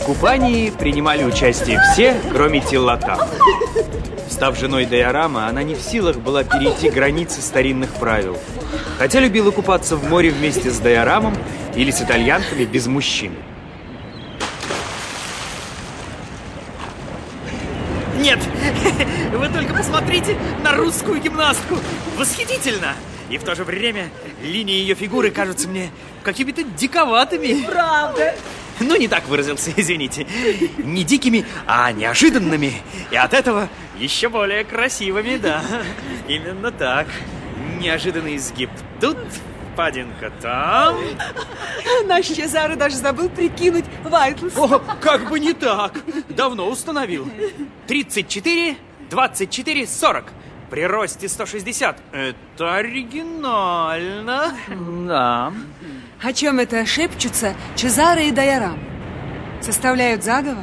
купании принимали участие все, кроме Тиллатам. Став женой Дайорама, она не в силах была перейти границы старинных правил. Хотя любила купаться в море вместе с Дайорамом или с итальянками без мужчин. Нет, вы только посмотрите на русскую гимнастку. Восхитительно! И в то же время линии ее фигуры кажутся мне какими-то диковатыми. Правда? Ну, не так выразился, извините. Не дикими, а неожиданными. И от этого еще более красивыми, да. Именно так. Неожиданный изгиб тут, впадинка там. Наш Чезаро даже забыл прикинуть Вайтлс. О, как бы не так. Давно установил. 34, 24, 40. При росте 160. Это оригинально. Да. О чем это шепчутся Чезаро и Дайорам? Составляют заговор?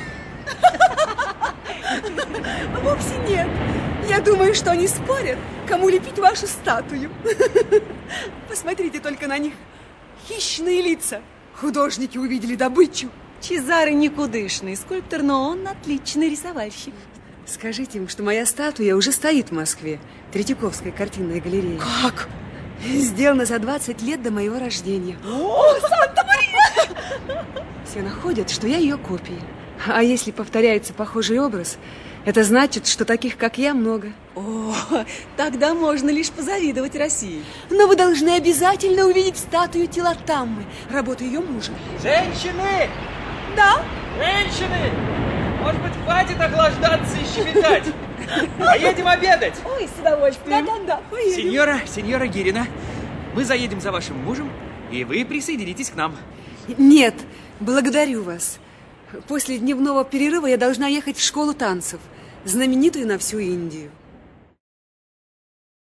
Вовсе нет. Я думаю, что они спорят, кому лепить вашу статую. Посмотрите только на них. Хищные лица. Художники увидели добычу. Чезаро никудышный скульптор, но он отличный рисовальщик. Скажите им, что моя статуя уже стоит в Москве. Третьяковская картинная галерея. Как? Сделана за 20 лет до моего рождения. О, Санта-Мария! Все находят, что я ее копия. А если повторяется похожий образ, это значит, что таких, как я, много. О, тогда можно лишь позавидовать России. Но вы должны обязательно увидеть статую Тиллатаммы, работу ее мужа. Женщины! Да? Женщины! Может быть, хватит охлаждаться и щебетать? Поедем обедать! Ой, с удовольствием. Да. Сеньора Гирина, мы заедем за вашим мужем, и вы присоединитесь к нам. Нет, благодарю вас. После дневного перерыва я должна ехать в школу танцев, знаменитую на всю Индию.